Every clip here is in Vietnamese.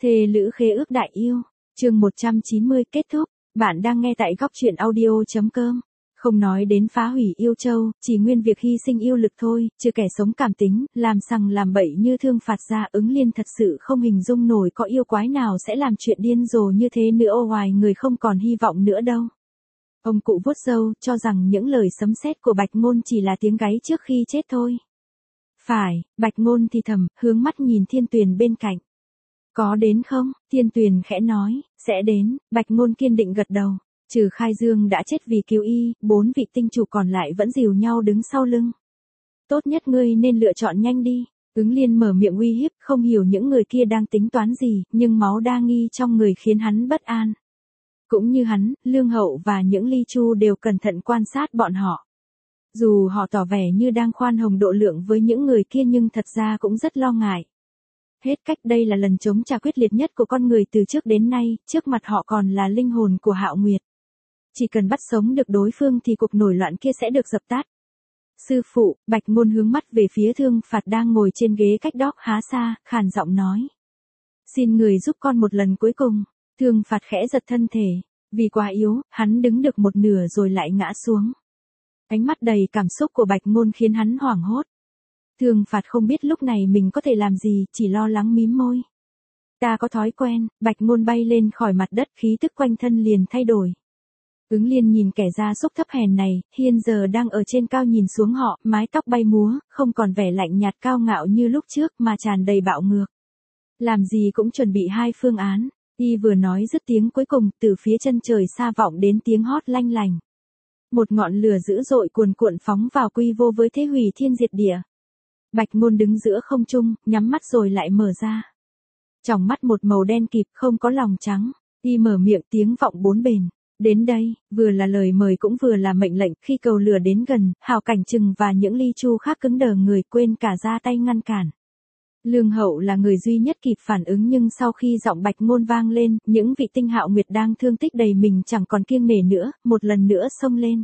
Thề lữ khế ước đại yêu, chương 190 kết thúc, bạn đang nghe tại góc truyện audio.com. Không nói đến phá hủy yêu châu, chỉ nguyên việc hy sinh yêu lực thôi, chưa kẻ sống cảm tính, làm sằng làm bậy như Thương Phạt Gia Ứng Liên thật sự không hình dung nổi có yêu quái nào sẽ làm chuyện điên rồ như thế nữa. Hoài người không còn hy vọng nữa đâu. Ông cụ vuốt râu, cho rằng những lời sấm sét của Bạch Ngôn chỉ là tiếng gáy trước khi chết thôi. Phải, Bạch Ngôn thì thầm, hướng mắt nhìn Thiên Tuyền bên cạnh. Có đến không? Thiên Tuyền khẽ nói, sẽ đến. Bạch Ngôn kiên định gật đầu. Trừ Khai Dương đã chết vì cứu y, 4 vị tinh chủ còn lại vẫn dìu nhau đứng sau lưng. Tốt nhất ngươi nên lựa chọn nhanh đi. Ứng Liên mở miệng uy hiếp, không hiểu những người kia đang tính toán gì, nhưng máu đa nghi trong người khiến hắn bất an. Cũng như hắn, Lương Hậu và những Ly Chu đều cẩn thận quan sát bọn họ. Dù họ tỏ vẻ như đang khoan hồng độ lượng với những người kia nhưng thật ra cũng rất lo ngại. Hết cách, đây là lần chống trả quyết liệt nhất của con người từ trước đến nay, trước mặt họ còn là linh hồn của Hạo Nguyệt. Chỉ cần bắt sống được đối phương thì cuộc nổi loạn kia sẽ được dập tắt. Sư phụ, Bạch Ngôn hướng mắt về phía Thương Phạt đang ngồi trên ghế cách đó khá xa, khàn giọng nói. Xin người giúp con một lần cuối cùng. Thương Phạt khẽ giật thân thể. Vì quá yếu, hắn đứng được một nửa rồi lại ngã xuống. Ánh mắt đầy cảm xúc của Bạch Ngôn khiến hắn hoảng hốt. Thương Phạt không biết lúc này mình có thể làm gì, chỉ lo lắng mím môi. Ta có thói quen. Bạch Ngôn bay lên khỏi mặt đất, khí tức quanh thân liền thay đổi. Ứng Liên nhìn kẻ gia súc thấp hèn này, hiện giờ đang ở trên cao nhìn xuống họ, mái tóc bay múa, không còn vẻ lạnh nhạt cao ngạo như lúc trước mà tràn đầy bạo ngược. Làm gì cũng chuẩn bị hai phương án. Y vừa nói dứt tiếng cuối cùng, từ phía chân trời xa vọng đến tiếng hót lanh lành. Một ngọn lửa dữ dội cuồn cuộn phóng vào quy vô với thế hủy thiên diệt địa. Bạch Ngôn đứng giữa không trung, nhắm mắt rồi lại mở ra. Tròng mắt một màu đen kịt, không có lòng trắng. Y mở miệng, tiếng vọng bốn bền. Đến đây, vừa là lời mời cũng vừa là mệnh lệnh. Khi cầu lửa đến gần, Hào Cảnh Trừng và những Ly Chu khác cứng đờ người, quên cả ra tay ngăn cản. Lương Hậu là người duy nhất kịp phản ứng, nhưng sau khi giọng Bạch Ngôn vang lên, những vị tinh Hạo Nguyệt đang thương tích đầy mình chẳng còn kiêng nể nữa, một lần nữa xông lên.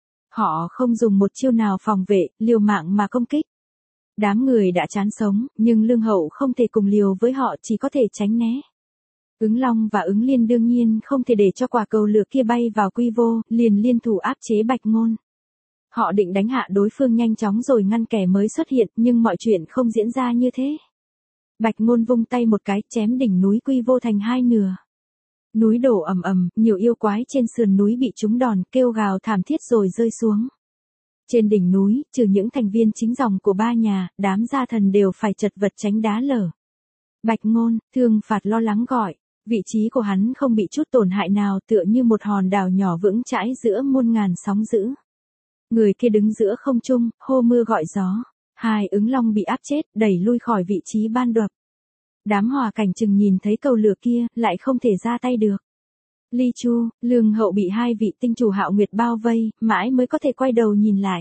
Họ không dùng một chiêu nào phòng vệ, liều mạng mà công kích. Đám người đã chán sống, nhưng Lương Hậu không thể cùng liều với họ, chỉ có thể tránh né. Ứng Long và Ứng Liên đương nhiên không thể để cho quả cầu lửa kia bay vào quy vô, liền liên thủ áp chế Bạch Ngôn. Họ định đánh hạ đối phương nhanh chóng rồi ngăn kẻ mới xuất hiện, nhưng mọi chuyện không diễn ra như thế. Bạch Ngôn vung tay một cái, chém đỉnh núi quy vô thành hai nửa. Núi đổ ầm ầm, nhiều yêu quái trên sườn núi bị trúng đòn, kêu gào thảm thiết rồi rơi xuống. Trên đỉnh núi, trừ những thành viên chính dòng của ba nhà, đám gia thần đều phải chật vật tránh đá lở. Bạch Ngôn, Thương Phạt lo lắng gọi. Vị trí của hắn không bị chút tổn hại nào, tựa như một hòn đảo nhỏ vững chãi giữa muôn ngàn sóng dữ. Người kia đứng giữa không trung, hô mưa gọi gió. Hai Ứng Long bị áp chết, đẩy lui khỏi vị trí ban đập. Đám Hòa Cảnh Trừng nhìn thấy cầu lửa kia, lại không thể ra tay được. Ly Chu, Lương Hậu bị hai vị tinh chủ Hạo Nguyệt bao vây, mãi mới có thể quay đầu nhìn lại.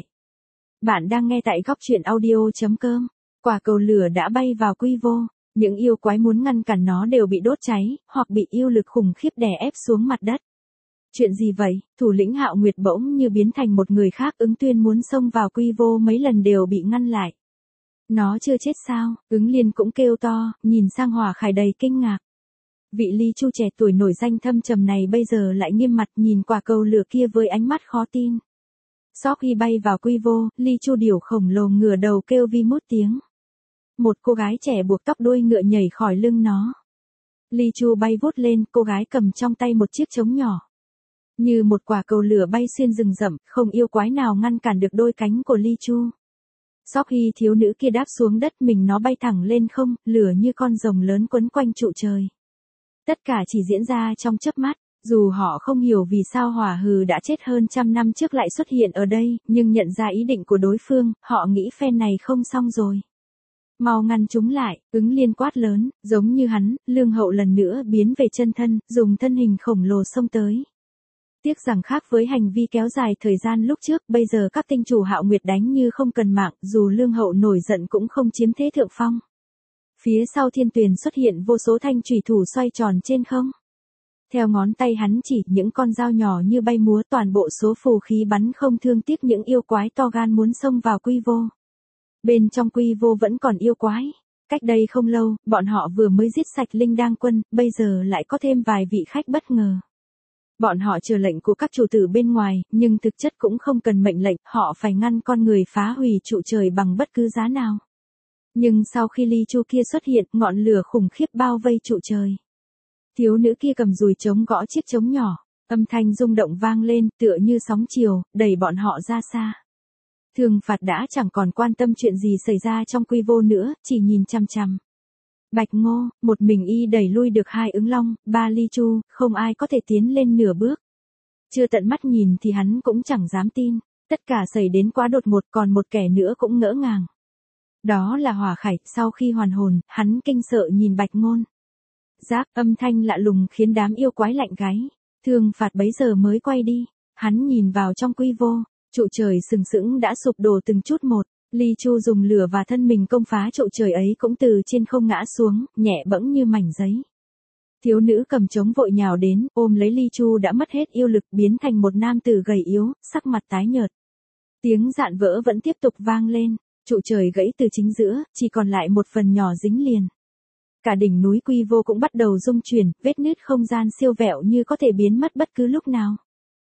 Bạn đang nghe tại góc truyện audio.com. Quả cầu lửa đã bay vào quy vô. Những yêu quái muốn ngăn cản nó đều bị đốt cháy, hoặc bị yêu lực khủng khiếp đè ép xuống mặt đất. Chuyện gì vậy? Thủ lĩnh Hạo Nguyệt bỗng như biến thành một người khác. Ứng Tuyên muốn xông vào quy vô mấy lần đều bị ngăn lại. Nó chưa chết sao? Ứng Liên cũng kêu to, nhìn sang Hỏa Khải đầy kinh ngạc. Vị Ly Chu trẻ tuổi nổi danh thâm trầm này bây giờ lại nghiêm mặt nhìn quả cầu lửa kia với ánh mắt khó tin. Sau khi bay vào quy vô, Ly Chu điểu khổng lồ ngửa đầu kêu vi mút tiếng. Một cô gái trẻ buộc tóc đuôi ngựa nhảy khỏi lưng nó. Ly Chu bay vút lên, cô gái cầm trong tay một chiếc trống nhỏ. Như một quả cầu lửa bay xuyên rừng rậm, không yêu quái nào ngăn cản được đôi cánh của Ly Chu. Sau khi thiếu nữ kia đáp xuống đất, mình nó bay thẳng lên không, lửa như con rồng lớn quấn quanh trụ trời. Tất cả chỉ diễn ra trong chớp mắt. Dù họ không hiểu vì sao Hỏa Hừ đã chết hơn 100 năm trước lại xuất hiện ở đây, nhưng nhận ra ý định của đối phương, họ nghĩ phen này không xong rồi. Mau ngăn chúng lại, Ứng Liên quát lớn, giống như hắn, Lương Hậu lần nữa biến về chân thân, dùng thân hình khổng lồ xông tới. Tiếc rằng khác với hành vi kéo dài thời gian lúc trước, bây giờ các tinh chủ Hạo Nguyệt đánh như không cần mạng, dù Lương Hậu nổi giận cũng không chiếm thế thượng phong. Phía sau Thiên Tuyền xuất hiện vô số thanh chủy thủ xoay tròn trên không. Theo ngón tay hắn chỉ, những con dao nhỏ như bay múa, toàn bộ số phù khí bắn không thương tiếc những yêu quái to gan muốn xông vào quy vô. Bên trong quy vô vẫn còn yêu quái. Cách đây không lâu, bọn họ vừa mới giết sạch Linh Đang Quân, bây giờ lại có thêm vài vị khách bất ngờ. Bọn họ chờ lệnh của các chủ tử bên ngoài, nhưng thực chất cũng không cần mệnh lệnh, họ phải ngăn con người phá hủy trụ trời bằng bất cứ giá nào. Nhưng sau khi Ly Chu kia xuất hiện, ngọn lửa khủng khiếp bao vây trụ trời. Thiếu nữ kia cầm dùi trống gõ chiếc trống nhỏ, âm thanh rung động vang lên tựa như sóng chiều, đẩy bọn họ ra xa. Thương Phạt đã chẳng còn quan tâm chuyện gì xảy ra trong Quy Vô nữa, chỉ nhìn chằm chằm. Bạch Ngô, một mình y đẩy lui được 2 ứng long, 3 Ly Chu, không ai có thể tiến lên nửa bước. Chưa tận mắt nhìn thì hắn cũng chẳng dám tin, tất cả xảy đến quá đột ngột, còn một kẻ nữa cũng ngỡ ngàng. Đó là Hỏa Khải, sau khi hoàn hồn, hắn kinh sợ nhìn Bạch Ngôn. Giáp, âm thanh lạ lùng khiến đám yêu quái lạnh gáy. Thương Phạt bấy giờ mới quay đi, hắn nhìn vào trong Quy Vô, trụ trời sừng sững đã sụp đổ từng chút một. Ly Chu dùng lửa và thân mình công phá trụ trời ấy cũng từ trên không ngã xuống, nhẹ bẫng như mảnh giấy. Thiếu nữ cầm trống vội nhào đến, ôm lấy Ly Chu đã mất hết yêu lực, biến thành một nam tử gầy yếu, sắc mặt tái nhợt. Tiếng dạn vỡ vẫn tiếp tục vang lên, trụ trời gãy từ chính giữa, chỉ còn lại một phần nhỏ dính liền. Cả đỉnh núi Quy Vô cũng bắt đầu rung chuyển, vết nứt không gian siêu vẹo như có thể biến mất bất cứ lúc nào.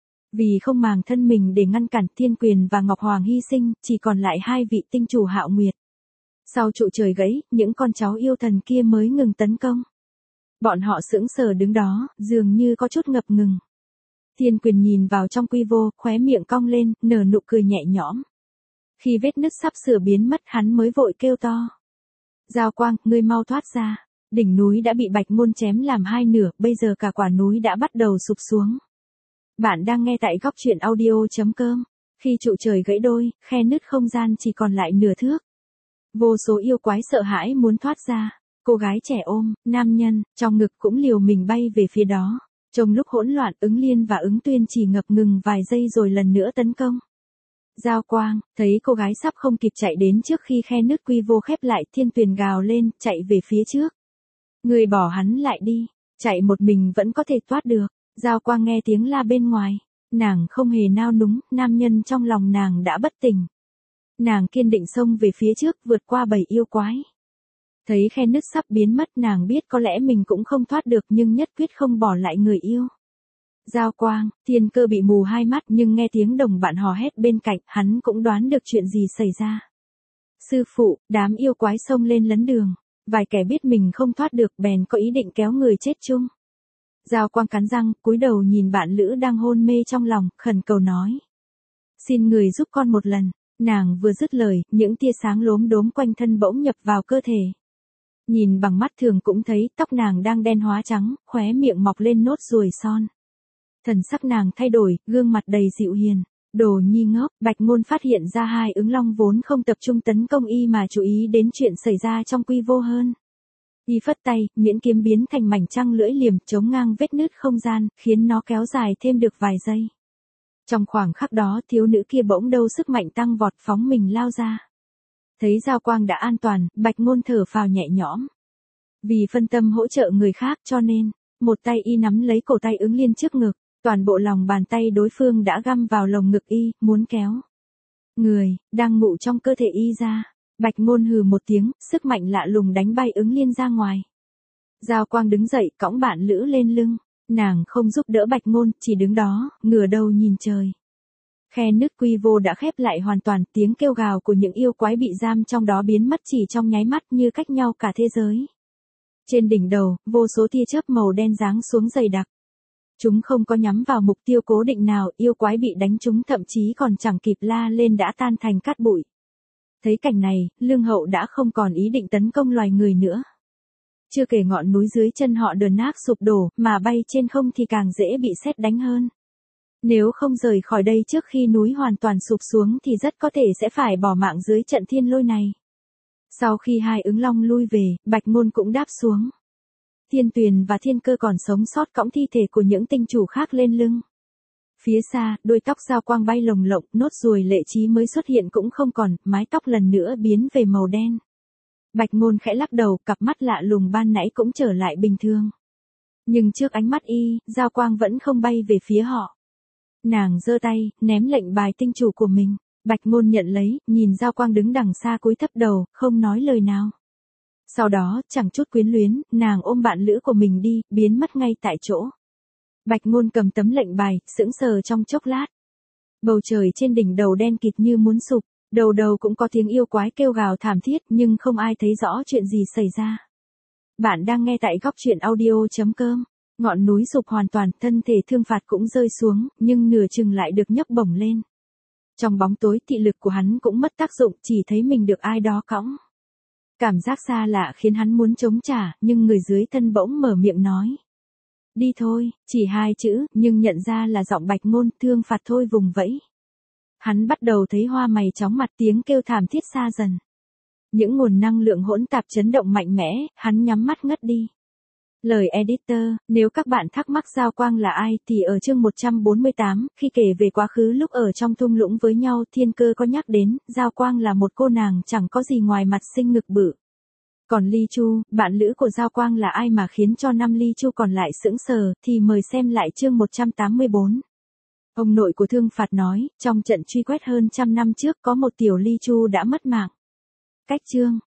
Vì không màng thân mình để ngăn cản, Thiên Quyền và Ngọc Hoàng hy sinh, chỉ còn lại 2 vị tinh chủ Hạo Nguyệt. Sau trụ trời gãy, những con cháu yêu thần kia mới ngừng tấn công. Bọn họ sững sờ đứng đó, dường như có chút ngập ngừng. Thiên Quyền nhìn vào trong Quy Vô, khóe miệng cong lên, nở nụ cười nhẹ nhõm. Khi vết nứt sắp sửa biến mất, hắn mới vội kêu to. Giao Quang, ngươi mau thoát ra. Đỉnh núi đã bị Bạch Ngôn chém làm 2 nửa, bây giờ cả quả núi đã bắt đầu sụp xuống. Bạn đang nghe tại góc truyện audio.com. Khi trụ trời gãy đôi, khe nứt không gian chỉ còn lại nửa thước. Vô số yêu quái sợ hãi muốn thoát ra. Cô gái trẻ ôm, nam nhân, trong ngực cũng liều mình bay về phía đó. Trong lúc hỗn loạn, Ứng Liên và Ứng Tuyên chỉ ngập ngừng vài giây rồi lần nữa tấn công. Giao Quang, thấy cô gái sắp không kịp chạy đến trước khi khe nứt Quy Vô khép lại, Thiên Tuyền gào lên, chạy về phía trước. Người bỏ hắn lại đi, chạy một mình vẫn có thể thoát được. Giao Quang nghe tiếng la bên ngoài, nàng không hề nao núng, nam nhân trong lòng nàng đã bất tỉnh. Nàng kiên định xông về phía trước, vượt qua bầy yêu quái. Thấy khe nứt sắp biến mất, nàng biết có lẽ mình cũng không thoát được nhưng nhất quyết không bỏ lại người yêu. Giao Quang, Thiên Cơ bị mù 2 mắt nhưng nghe tiếng đồng bạn hò hét bên cạnh, hắn cũng đoán được chuyện gì xảy ra. Sư phụ, đám yêu quái xông lên lấn đường. Vài kẻ biết mình không thoát được bèn có ý định kéo người chết chung. Giao Quang cắn răng, cúi đầu nhìn bạn lữ đang hôn mê trong lòng, khẩn cầu nói. Xin người giúp con một lần. Nàng vừa dứt lời, những tia sáng lốm đốm quanh thân bỗng nhập vào cơ thể. Nhìn bằng mắt thường cũng thấy tóc nàng đang đen hóa trắng, khóe miệng mọc lên nốt ruồi son. Thần sắc nàng thay đổi, gương mặt đầy dịu hiền. Đồ nhi ngốc, Bạch Ngôn phát hiện ra 2 ứng long vốn không tập trung tấn công y mà chú ý đến chuyện xảy ra trong Quy Vô hơn. Y phất tay, miễn kiếm biến thành mảnh trăng lưỡi liềm chống ngang vết nứt không gian, khiến nó kéo dài thêm được vài giây. Trong khoảng khắc đó, thiếu nữ kia bỗng đâu sức mạnh tăng vọt phóng mình lao ra. Thấy Giao Quang đã an toàn, Bạch Ngôn thở phào nhẹ nhõm. Vì phân tâm hỗ trợ người khác cho nên, một tay y nắm lấy cổ tay Ứng Liên trước ngực. Toàn bộ lòng bàn tay đối phương đã găm vào lồng ngực y, muốn kéo người đang ngủ trong cơ thể y ra. Bạch Ngôn hừ một tiếng, sức mạnh lạ lùng đánh bay Ứng Liên ra ngoài. Giao Quang đứng dậy, cõng bạn lữ lên lưng. Nàng không giúp đỡ Bạch Ngôn, chỉ đứng đó, ngửa đầu nhìn trời. Khe nứt Quy Vô đã khép lại hoàn toàn, tiếng kêu gào của những yêu quái bị giam trong đó biến mất chỉ trong nháy mắt như cách nhau cả thế giới. Trên đỉnh đầu, vô số tia chớp màu đen giáng xuống dày đặc. Chúng không có nhắm vào mục tiêu cố định nào, yêu quái bị đánh trúng thậm chí còn chẳng kịp la lên đã tan thành cát bụi. Thấy cảnh này, Lương Hậu đã không còn ý định tấn công loài người nữa. Chưa kể ngọn núi dưới chân họ đờ nát sụp đổ, mà bay trên không thì càng dễ bị sét đánh hơn. Nếu không rời khỏi đây trước khi núi hoàn toàn sụp xuống thì rất có thể sẽ phải bỏ mạng dưới trận thiên lôi này. Sau khi 2 ứng long lui về, Bạch Ngôn cũng đáp xuống. Thiên Tuyền và Thiên Cơ còn sống sót cõng thi thể của những tinh chủ khác lên lưng. Phía xa, đôi tóc Giao Quang bay lồng lộng, nốt ruồi lệ trí mới xuất hiện cũng không còn, mái tóc lần nữa biến về màu đen. Bạch Ngôn khẽ lắc đầu, cặp mắt lạ lùng ban nãy cũng trở lại bình thường. Nhưng trước ánh mắt y, Giao Quang vẫn không bay về phía họ. Nàng giơ tay, ném lệnh bài tinh chủ của mình. Bạch Ngôn nhận lấy, nhìn Giao Quang đứng đằng xa cúi thấp đầu, không nói lời nào. Sau đó, chẳng chút quyến luyến, nàng ôm bạn lữ của mình đi, biến mất ngay tại chỗ. Bạch Ngôn cầm tấm lệnh bài, sững sờ trong chốc lát. Bầu trời trên đỉnh đầu đen kịt như muốn sụp, đầu đầu cũng có tiếng yêu quái kêu gào thảm thiết nhưng không ai thấy rõ chuyện gì xảy ra. Bạn đang nghe tại góc truyện audio.com. Ngọn núi sụp hoàn toàn, thân thể Thương Phạt cũng rơi xuống, nhưng nửa chừng lại được nhấc bổng lên. Trong bóng tối thị lực của hắn cũng mất tác dụng, chỉ thấy mình được ai đó cõng. Cảm giác xa lạ khiến hắn muốn chống trả, nhưng người dưới thân bỗng mở miệng nói. Đi thôi, chỉ 2 chữ, nhưng nhận ra là giọng Bạch Ngôn. Thương Phạt thôi vùng vẫy. Hắn bắt đầu thấy hoa mày chóng mặt, tiếng kêu thảm thiết xa dần. Những nguồn năng lượng hỗn tạp chấn động mạnh mẽ, hắn nhắm mắt ngất đi. Lời editor, nếu các bạn thắc mắc Giao Quang là ai thì ở chương 148, khi kể về quá khứ lúc ở trong thung lũng với nhau, Thiên Cơ có nhắc đến, Giao Quang là một cô nàng chẳng có gì ngoài mặt xinh ngực bự. Còn Ly Chu, bạn lữ của Giao Quang là ai mà khiến cho 5 Ly Chu còn lại sững sờ, thì mời xem lại chương 184. Ông nội của Thương Phạt nói, trong trận truy quét hơn 100 năm trước có một tiểu Ly Chu đã mất mạng. Cách chương